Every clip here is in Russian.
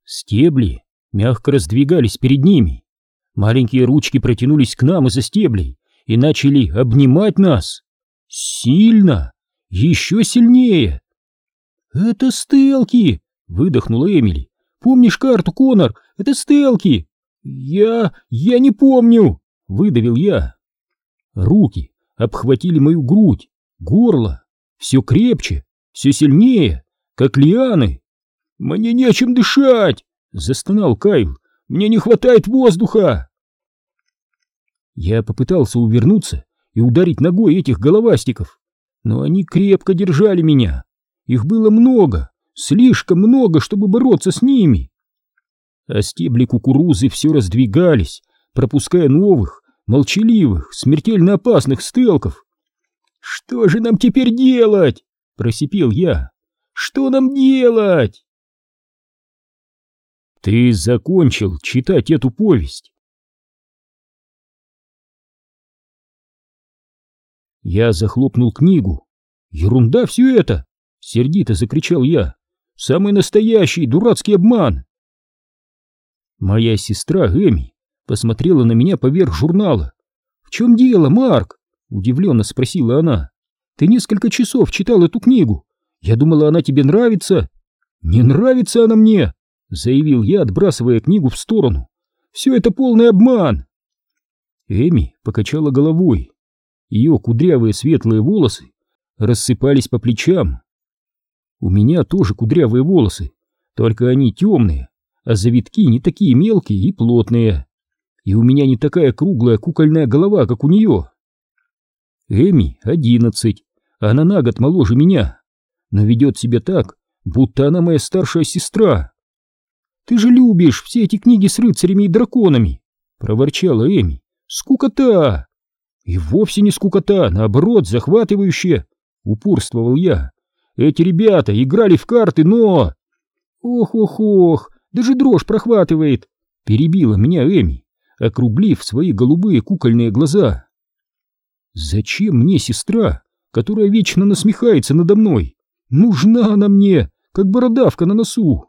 Стебли мягко раздвигались перед ними. Маленькие ручки протянулись к нам из-за стеблей и начали обнимать нас. Сильно, еще сильнее. «Это стелки!» — выдохнула Эмили. «Помнишь карту, Конор? Это стелки!» Я не помню!» — выдавил я. Руки обхватили мою грудь, горло. Все крепче, все сильнее, как лианы. «Мне нечем дышать!» — застонал Кайл. «Мне не хватает воздуха!» Я попытался увернуться и ударить ногой этих головастиков, но они крепко держали меня. Их было много, слишком много, чтобы бороться с ними. А стебли кукурузы все раздвигались, пропуская новых, молчаливых, смертельно опасных стелков. «Что же нам теперь делать?» — просипел я. «Что нам делать?» «Ты закончил читать эту повесть?» Я захлопнул книгу. «Ерунда все это!» — сердито закричал я. «Самый настоящий дурацкий обман!» Моя сестра Эми посмотрела на меня поверх журнала. «В чем дело, Марк?» — удивленно спросила она. «Ты несколько часов читал эту книгу. Я думала, она тебе нравится». «Не нравится она мне!» — заявил я, отбрасывая книгу в сторону. «Все это полный обман!» Эми покачала головой. Ее кудрявые светлые волосы рассыпались по плечам. У меня тоже кудрявые волосы, только они темные, а завитки не такие мелкие и плотные. И у меня не такая круглая кукольная голова, как у нее. Эми 11, она на год моложе меня, но ведет себя так, будто она моя старшая сестра. «Ты же любишь все эти книги с рыцарями и драконами!» — проворчала Эми. «Скукота!» «И вовсе не скукота, наоборот, захватывающе!» — упорствовал я. «Эти ребята играли в карты, но...» «Ох-ох-ох, даже дрожь прохватывает!» — перебила меня Эми, округлив свои голубые кукольные глаза. «Зачем мне сестра, которая вечно насмехается надо мной? Нужна она мне, как бородавка на носу!»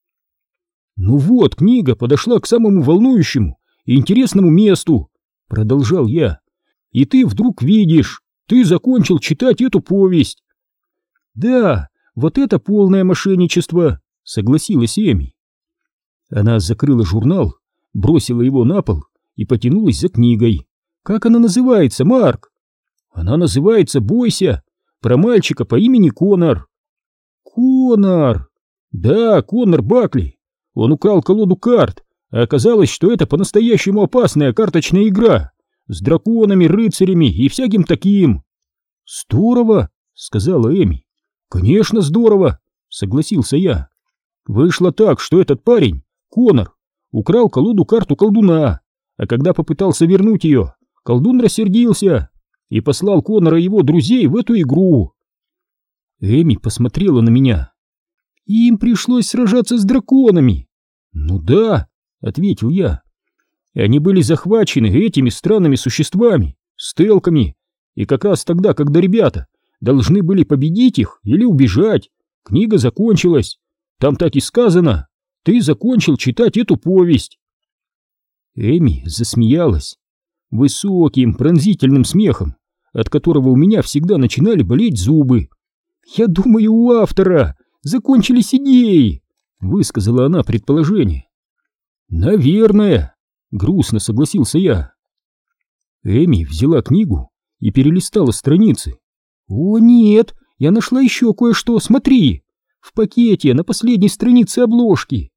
«Ну вот, книга подошла к самому волнующему и интересному месту», — продолжал я. «И ты вдруг видишь, ты закончил читать эту повесть». «Да, вот это полное мошенничество», — согласилась Эми. Она закрыла журнал, бросила его на пол и потянулась за книгой. «Как она называется, Марк?» «Она называется «Бойся», про мальчика по имени Конор». «Конор!» «Да, Конор Бакли. Он украл колоду карт, а оказалось, что это по-настоящему опасная карточная игра с драконами, рыцарями и всяким таким». «Здорово», — сказала Эми. «Конечно, здорово», — согласился я. «Вышло так, что этот парень, Конор, украл колоду карт у колдуна, а когда попытался вернуть ее, колдун рассердился и послал Конора и его друзей в эту игру». Эми посмотрела на меня. «Им пришлось сражаться с драконами». «Ну да», — ответил я. «Они были захвачены этими странными существами, стелками, и как раз тогда, когда ребята должны были победить их или убежать, книга закончилась. Там так и сказано: ты закончил читать эту повесть». Эми засмеялась высоким пронзительным смехом, от которого у меня всегда начинали болеть зубы. «Я думаю, у автора закончились идеи», — высказала она предположение. «Наверное», — грустно согласился я. Эми взяла книгу и перелистала страницы. «О нет, я нашла еще кое-что, смотри! В пакете на последней странице обложки!»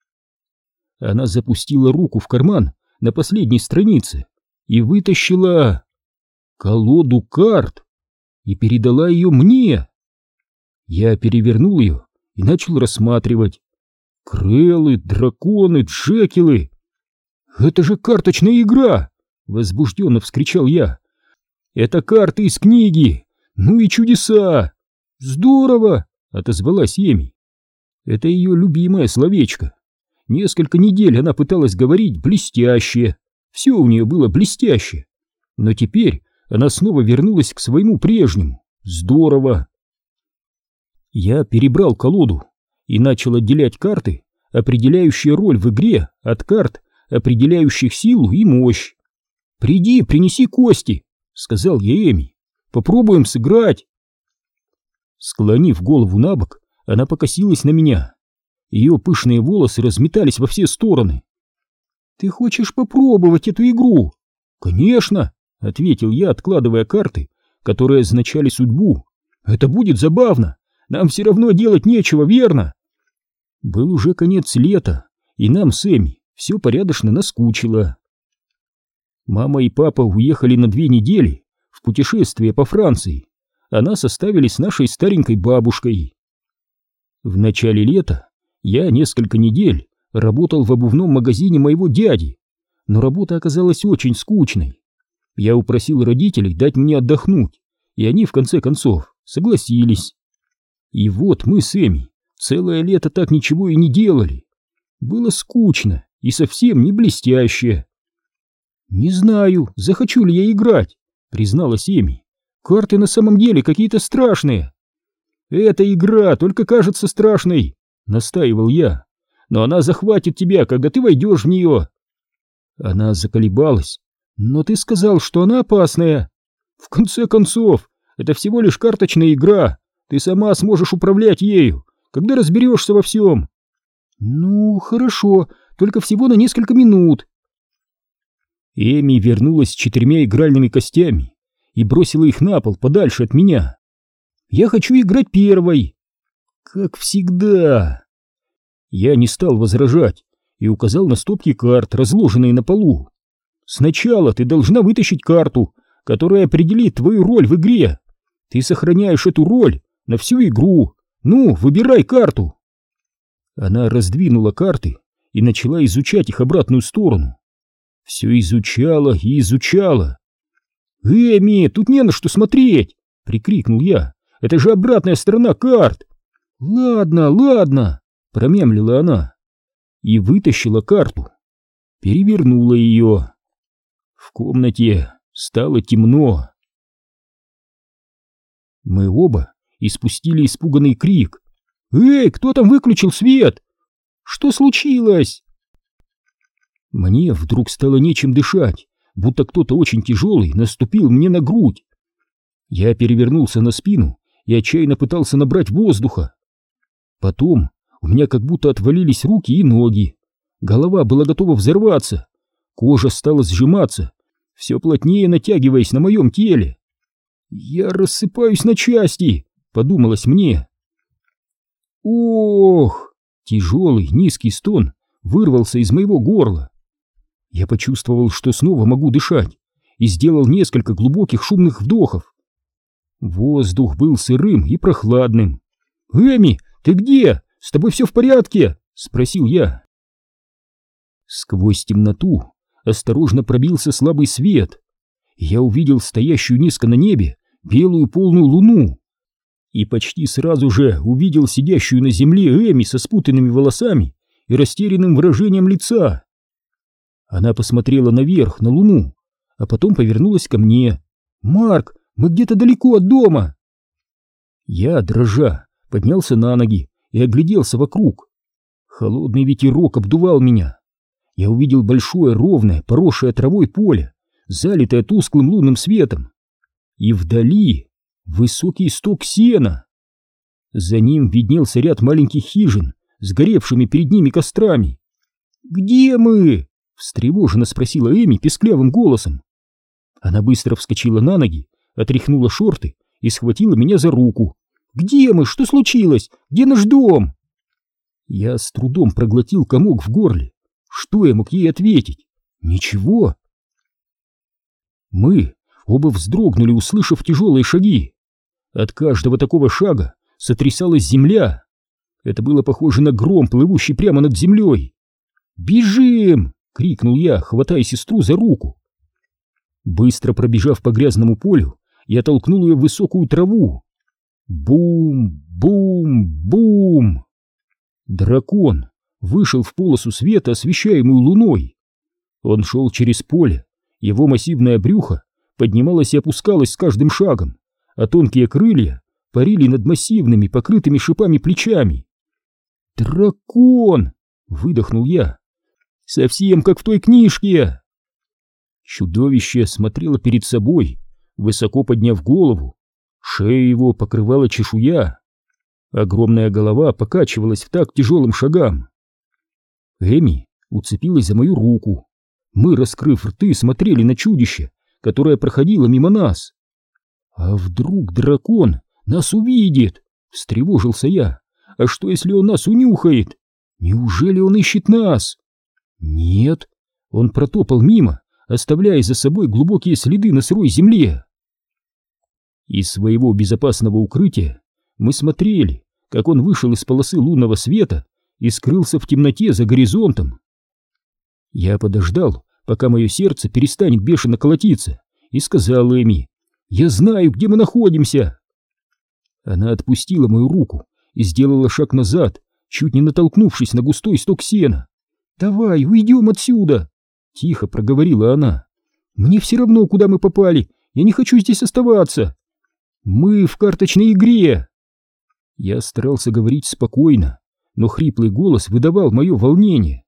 Она запустила руку в карман на последней странице и вытащила колоду карт и передала ее мне. Я перевернул ее и начал рассматривать. Крэллы, драконы, джекилы. «Это же карточная игра!» — возбужденно вскричал я. «Это карты из книги! Ну и чудеса!» «Здорово!» — отозвалась Эми. Это ее любимое словечко. Несколько недель она пыталась говорить «блестяще». Все у нее было блестяще. Но теперь она снова вернулась к своему прежнему. Здорово! Я перебрал колоду и начал отделять карты определяющая роль в игре от карт, определяющих силу и мощь. «Приди, принеси кости», — сказал я Эми. «Попробуем сыграть». Склонив голову на бок, она покосилась на меня. Ее пышные волосы разметались во все стороны. «Ты хочешь попробовать эту игру?» «Конечно», — ответил я, откладывая карты, которые означали судьбу. «Это будет забавно. Нам все равно делать нечего, верно?» Был уже конец лета, и нам с Эми все порядочно наскучило. Мама и папа уехали на 2 недели в путешествие по Франции, а нас оставили с нашей старенькой бабушкой. В начале лета я несколько недель работал в обувном магазине моего дяди, но работа оказалась очень скучной. Я упросил родителей дать мне отдохнуть, и они в конце концов согласились. И вот мы с Эми целое лето так ничего и не делали. Было скучно и совсем не блестяще. «Не знаю, захочу ли я играть», — призналась Эми. «Карты на самом деле какие-то страшные». «Эта игра только кажется страшной», — настаивал я. «Но она захватит тебя, когда ты войдешь в нее». Она заколебалась. «Но ты сказал, что она опасная». «В конце концов, это всего лишь карточная игра. Ты сама сможешь управлять ею, когда разберешься во всем». «Ну, хорошо, только всего на несколько минут». Эми вернулась с 4 игральными костями и бросила их на пол подальше от меня. «Я хочу играть первой». «Как всегда». Я не стал возражать и указал на стопки карт, разложенные на полу. «Сначала ты должна вытащить карту, которая определит твою роль в игре. Ты сохраняешь эту роль на всю игру. Ну, выбирай карту». Она раздвинула карты и начала изучать их обратную сторону. Все изучала и изучала. «Эми, тут не на что смотреть!» — прикрикнул я. «Это же обратная сторона карт!» «Ладно, ладно!» — промямлила она и вытащила карту. Перевернула ее. В комнате стало темно. Мы оба испустили испуганный крик. «Эй, кто там выключил свет? Что случилось?» Мне вдруг стало нечем дышать, будто кто-то очень тяжелый наступил мне на грудь. Я перевернулся на спину и отчаянно пытался набрать воздуха. Потом у меня как будто отвалились руки и ноги. Голова была готова взорваться. Кожа стала сжиматься, все плотнее натягиваясь на моем теле. «Я рассыпаюсь на части», — подумалось мне. «Ох!» — тяжелый низкий стон вырвался из моего горла. Я почувствовал, что снова могу дышать, и сделал несколько глубоких шумных вдохов. Воздух был сырым и прохладным. «Эми, ты где? С тобой все в порядке?» — спросил я. Сквозь темноту осторожно пробился слабый свет. Я увидел стоящую низко на небе белую полную луну и почти сразу же увидел сидящую на земле Эми со спутанными волосами и растерянным выражением лица. Она посмотрела наверх, на луну, а потом повернулась ко мне. «Марк, мы где-то далеко от дома!» Я, дрожа, поднялся на ноги и огляделся вокруг. Холодный ветерок обдувал меня. Я увидел большое, ровное, поросшее травой поле, залитое тусклым лунным светом. И вдали высокий сток сена. За ним виднелся ряд маленьких хижин с горевшими перед ними кострами. «Где мы?» — встревоженно спросила Эми песклявым голосом. Она быстро вскочила на ноги, отряхнула шорты и схватила меня за руку. «Где мы? Что случилось? Где наш дом?» Я с трудом проглотил комок в горле. Что я мог ей ответить? Ничего. Мы оба вздрогнули, услышав тяжелые шаги. От каждого такого шага сотрясалась земля. Это было похоже на гром, плывущий прямо над землей. «Бежим!» — крикнул я, хватая сестру за руку. Быстро пробежав по грязному полю, я толкнул ее в высокую траву. Бум! Бум! Бум! Дракон вышел в полосу света, освещаемую луной. Он шел через поле, его массивное брюхо поднималось и опускалось с каждым шагом, а тонкие крылья парили над массивными, покрытыми шипами плечами. «Дракон!» — выдохнул я. «Совсем как в той книжке!» Чудовище смотрело перед собой, высоко подняв голову. Шею его покрывала чешуя. Огромная голова покачивалась в такт тяжелым шагам. Эми уцепилась за мою руку. Мы, раскрыв рты, смотрели на чудище, которое проходило мимо нас. «А вдруг дракон нас увидит?» — встревожился я. «А что, если он нас унюхает? Неужели он ищет нас?» «Нет». Он протопал мимо, оставляя за собой глубокие следы на сырой земле. Из своего безопасного укрытия мы смотрели, как он вышел из полосы лунного света и скрылся в темноте за горизонтом. Я подождал, пока мое сердце перестанет бешено колотиться, и сказал Эми: «Я знаю, где мы находимся!» Она отпустила мою руку и сделала шаг назад, чуть не натолкнувшись на густой сток сена. «Давай, уйдем отсюда!» — тихо проговорила она. «Мне все равно, куда мы попали, я не хочу здесь оставаться. Мы в карточной игре!» Я старался говорить спокойно, но хриплый голос выдавал мое волнение.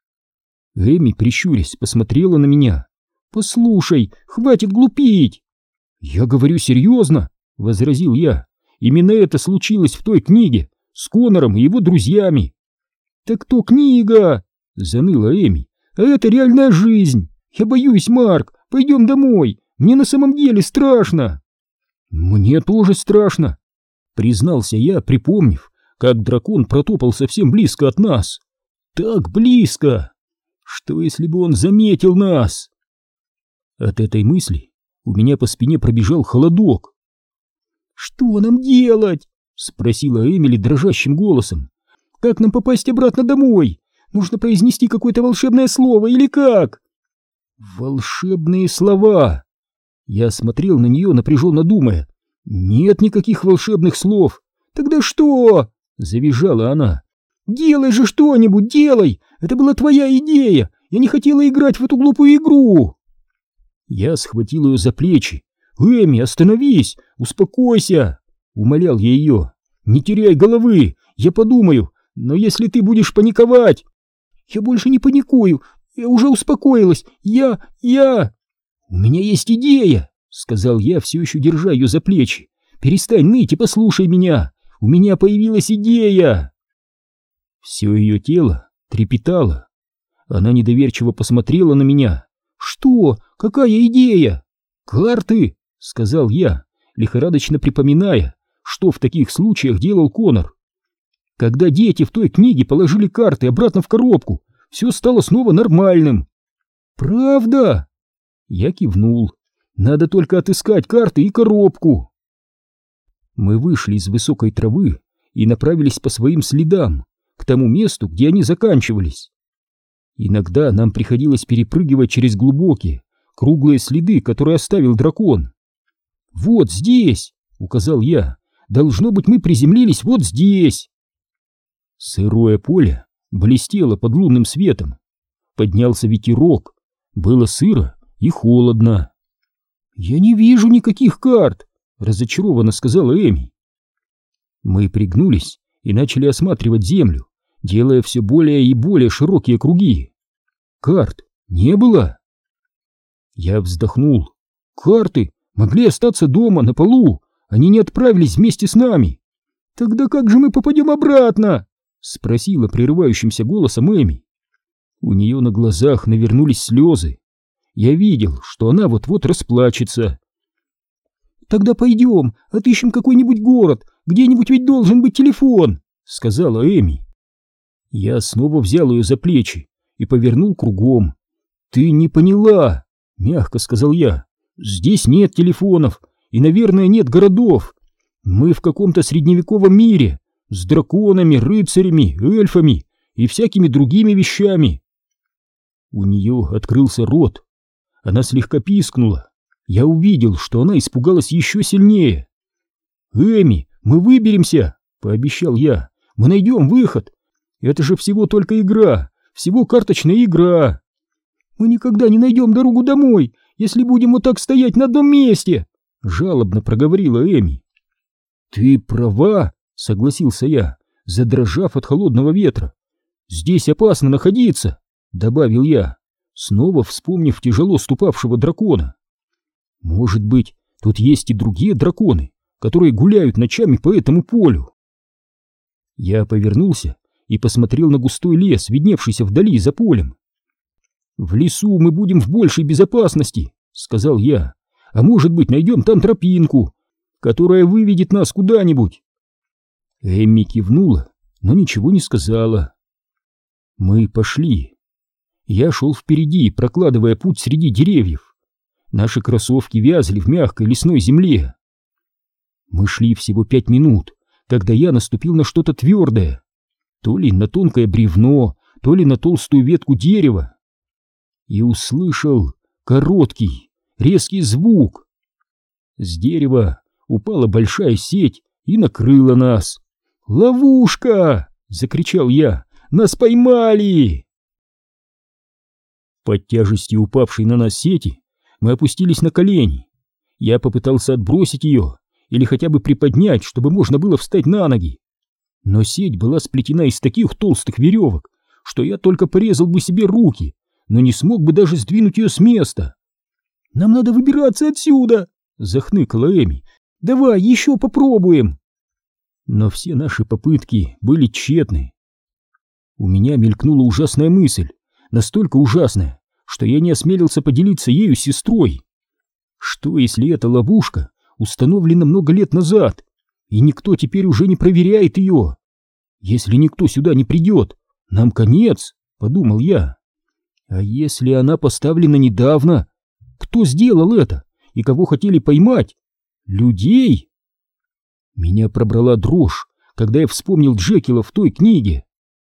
Эми, прищурясь, посмотрела на меня. «Послушай, хватит глупить!» «Я говорю серьезно!» — возразил я. «Именно это случилось в той книге с Конором и его друзьями!» «Так то книга!» — заныла Эми. «А это реальная жизнь! Я боюсь, Марк! Пойдем домой! Мне на самом деле страшно!» «Мне тоже страшно!» — признался я, припомнив, как дракон протопал совсем близко от нас. Так близко! Что, если бы он заметил нас? От этой мысли у меня по спине пробежал холодок. «Что нам делать?» — спросила Эмили дрожащим голосом. «Как нам попасть обратно домой? Нужно произнести какое-то волшебное слово или как?» «Волшебные слова!» Я смотрел на нее, напряженно думая. «Нет никаких волшебных слов!» «Тогда что?» — завизжала она. «Делай же что-нибудь, делай! Это была твоя идея! Я не хотела играть в эту глупую игру!» Я схватил ее за плечи. «Эми, остановись! Успокойся!» — умолял я ее. «Не теряй головы! Я подумаю! Но если ты будешь паниковать...» «Я больше не паникую! Я уже успокоилась! Я... «У меня есть идея!» — сказал я, все еще держа ее за плечи. «Перестань ныть и послушай меня! У меня появилась идея!» Все ее тело трепетало. Она недоверчиво посмотрела на меня. «Что? Какая идея?» «Карты!» — сказал я, лихорадочно припоминая, что в таких случаях делал Конор. «Когда дети в той книге положили карты обратно в коробку, все стало снова нормальным». «Правда?» Я кивнул. «Надо только отыскать карты и коробку». Мы вышли из высокой травы и направились по своим следам, к тому месту, где они заканчивались. Иногда нам приходилось перепрыгивать через глубокие, круглые следы, которые оставил дракон. «Вот здесь!» — указал я. «Должно быть, мы приземлились вот здесь!» Сырое поле блестело под лунным светом. Поднялся ветерок. Было сыро и холодно. «Я не вижу никаких карт!» — разочарованно сказала Эми. Мы пригнулись и начали осматривать землю, делая все более и более широкие круги. Карт не было. Я вздохнул. Карты могли остаться дома, на полу. Они не отправились вместе с нами. «Тогда как же мы попадем обратно?» — спросила прерывающимся голосом Эми. У нее на глазах навернулись слезы. Я видел, что она вот-вот расплачется. «Тогда пойдем, отыщем какой-нибудь город, где-нибудь ведь должен быть телефон», — сказала Эми. Я снова взял ее за плечи и повернул кругом. «Ты не поняла», — мягко сказал я. «Здесь нет телефонов и, наверное, нет городов. Мы в каком-то средневековом мире с драконами, рыцарями, эльфами и всякими другими вещами». У нее открылся рот. Она слегка пискнула. Я увидел, что она испугалась еще сильнее. «Эми, мы выберемся», — пообещал я. «Мы найдем выход. Это же всего только игра, всего карточная игра». «Мы никогда не найдем дорогу домой, если будем вот так стоять на одном месте», — жалобно проговорила Эми. «Ты права», — согласился я, задрожав от холодного ветра. здесь опасно находиться», — добавил я, снова вспомнив тяжело ступавшего дракона. «Может быть, тут есть и другие драконы, которые гуляют ночами по этому полю?» Я повернулся и посмотрел на густой лес, видневшийся вдали за полем. «В лесу мы будем в большей безопасности», — сказал я, — «а может быть, найдем там тропинку, которая выведет нас куда-нибудь». Эмми кивнула, но ничего не сказала. Мы пошли. Я шел впереди, прокладывая путь среди деревьев. Наши кроссовки вязли в мягкой лесной земле. Мы шли всего 5 минут, когда я наступил на что-то твердое, то ли на тонкое бревно, то ли на толстую ветку дерева, и услышал короткий, резкий звук. С дерева упала большая сеть и накрыла нас. «Ловушка!» — закричал я. «Нас поймали!» Под тяжестью упавшей на нас сети мы опустились на колени. Я попытался отбросить ее или хотя бы приподнять, чтобы можно было встать на ноги. Но сеть была сплетена из таких толстых веревок, что я только порезал бы себе руки, но не смог бы даже сдвинуть ее с места. «Нам надо выбираться отсюда!» — захныкала Эми. «Давай еще попробуем!» Но все наши попытки были тщетны. У меня мелькнула ужасная мысль, настолько ужасная, что я не осмелился поделиться ею с сестрой. Что, если эта ловушка установлена много лет назад, и никто теперь уже не проверяет ее? Если никто сюда не придет, нам конец, подумал я. А если она поставлена недавно? Кто сделал это? И кого хотели поймать? Людей? Меня пробрала дрожь, когда я вспомнил Джекила в той книге.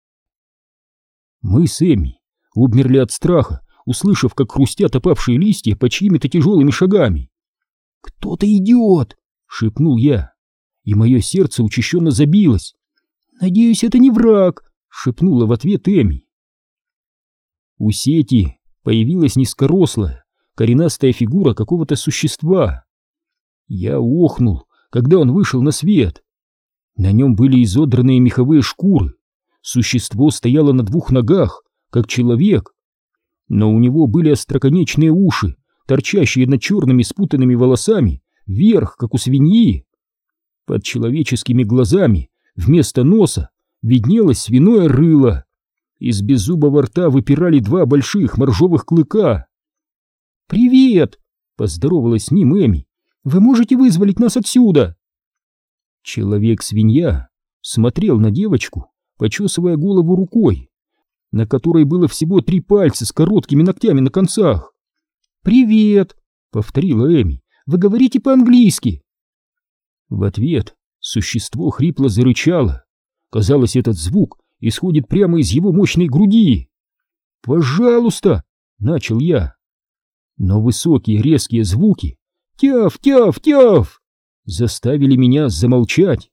Мы с Эмми обмерли от страха, услышав, как хрустят опавшие листья под чьими-то тяжелыми шагами. «Кто-то идет!» — шепнул я, и мое сердце учащенно забилось. «Надеюсь, это не враг!» — шепнула в ответ Эмми. У сети появилась низкорослая, коренастая фигура какого-то существа. Я охнул, когда он вышел на свет. На нем были изодранные меховые шкуры. Существо стояло на 2 ногах, как человек, но у него были остроконечные уши, торчащие над черными спутанными волосами вверх, как у свиньи. Под человеческими глазами вместо носа виднелось свиное рыло. Из беззубого рта выпирали 2 больших моржовых клыка. «Привет!» — поздоровалась с ним Эми. «Вы можете вызволить нас отсюда?» Человек-свинья смотрел на девочку, почесывая голову рукой, на которой было всего 3 пальца с короткими ногтями на концах. «Привет!» — повторила Эми. «Вы говорите по-английски?» В ответ существо хрипло зарычало. Казалось, этот звук исходит прямо из его мощной груди. «Пожалуйста!» — начал я. Но высокие резкие звуки «Тяв, тяв, тяв!» заставили меня замолчать.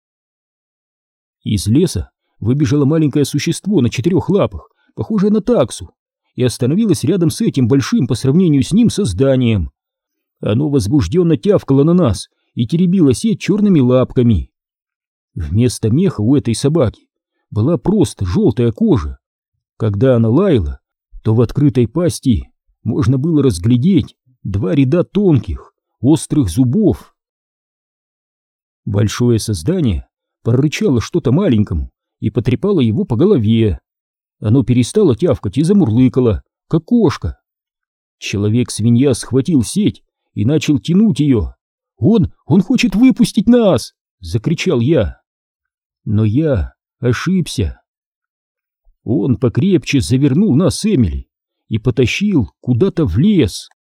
Из леса выбежало маленькое существо на 4 лапах, похожее на таксу, и остановилось рядом с этим большим по сравнению с ним созданием. Оно возбужденно тявкало на нас и теребило сеть черными лапками. Вместо меха у этой собаки была просто желтая кожа. Когда она лаяла, то в открытой пасти можно было разглядеть 2 ряда тонких, острых зубов. Большое создание прорычало что-то маленькому и потрепало его по голове. Оно перестало тявкать и замурлыкало, как кошка. Человек-свинья схватил сеть и начал тянуть ее. Он хочет выпустить нас!» — закричал я. Но я ошибся. Он покрепче завернул нас с Эмили и потащил куда-то в лес.